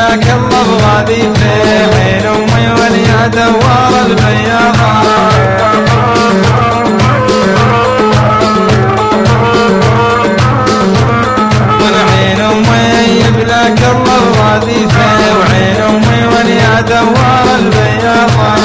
يبلاك الله بغاديته عين امي واليا دوار البياضة والعين امي يبلاك الله بغاديته وعين امي واليا دوار البياضة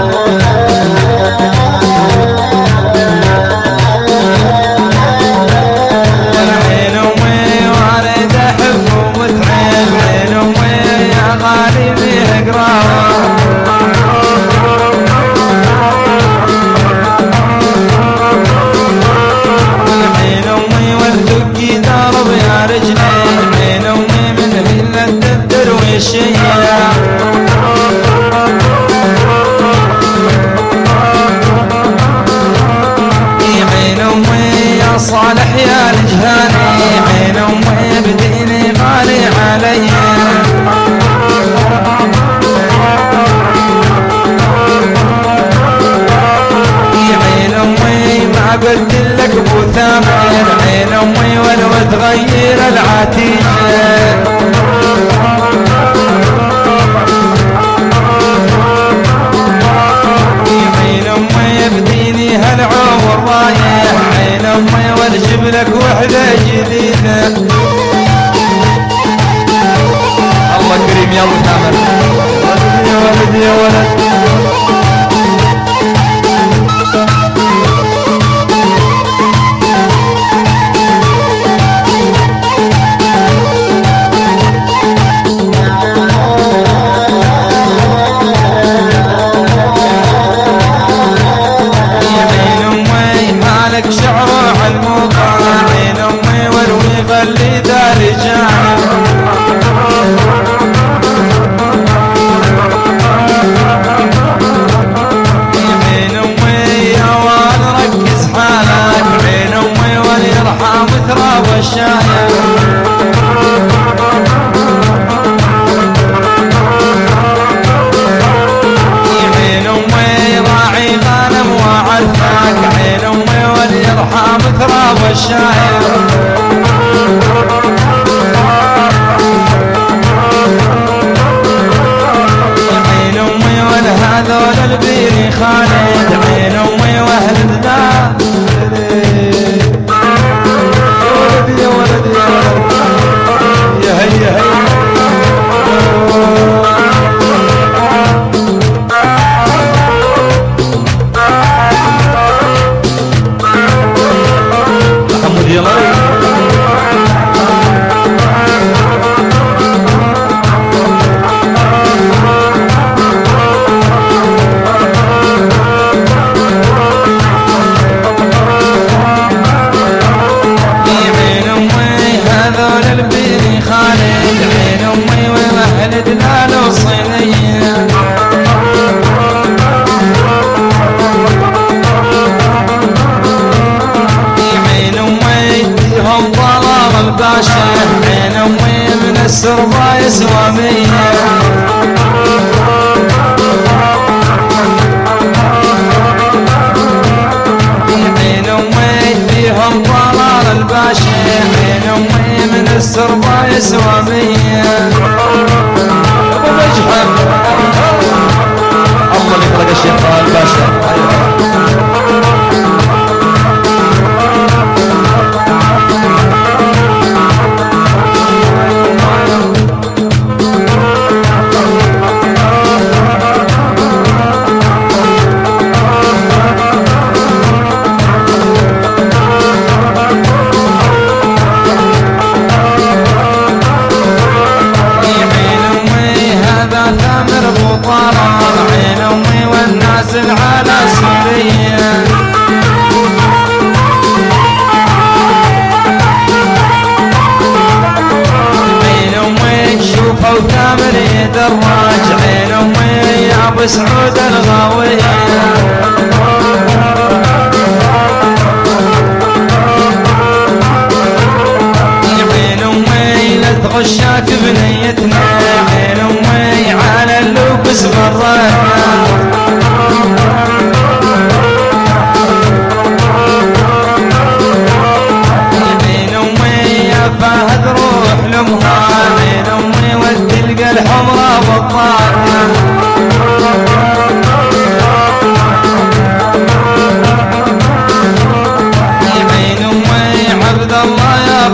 صالح يا الجهاني عين امي بديني غالي علي عين امي ما قلت لك ابو ثامر عين امي ولو تغير العتيق عين امي بديني هالعمر رايح عين امي والجيب لك وحده جديده الله كريم يا ابو ثامر يا ولد يا ولد السربا يسوى مية عين امي فيهم طلال الباشا عين امي من السربا يسوى مية ابو مجحف الله اللي خلق الشيخ الباشا عين امي والناس على سوريا عين امي تشوفه وثامر يدراج عين امي يا ابو سعود الغاوية عين امي لا تغشاك بنيتنا عين امي على اللوبس غرانا عين امي يا فهد روح لامها عين امي وتلقى الحب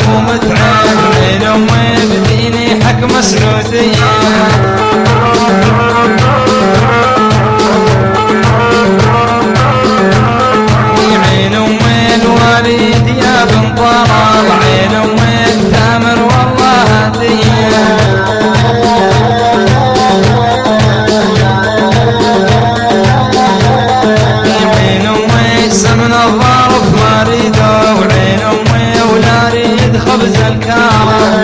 ابو متعب عين امي بديني حكمه سعوديه عين امي الوالد يا بن طلال عين امي التامر والله هديه عين امي سمن الظرف ما ريده وعين امي ولا ريد خبز الكاره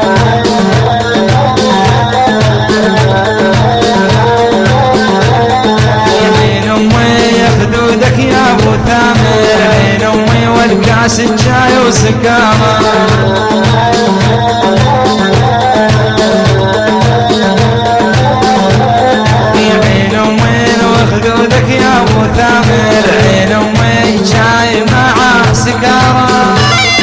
خدودك يا ابو ثامر عين امي والكاس الجاي وسقامه عين امي وخدودك يا ابو ثامر عين امي جاي مع سقامه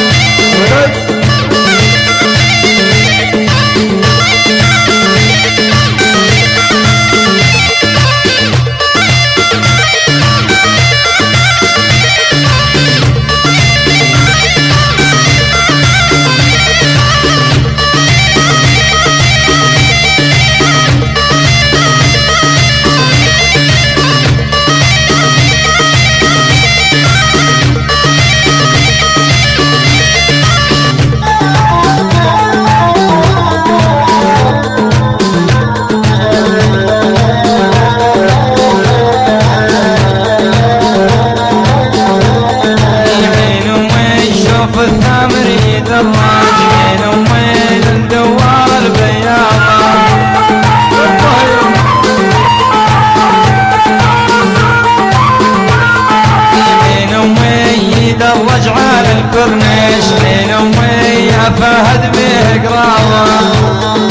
الثامر يدراج عين امي للدوار البياضه عين امي يدرج على الكورنيش عين امي يا فهد به قراضه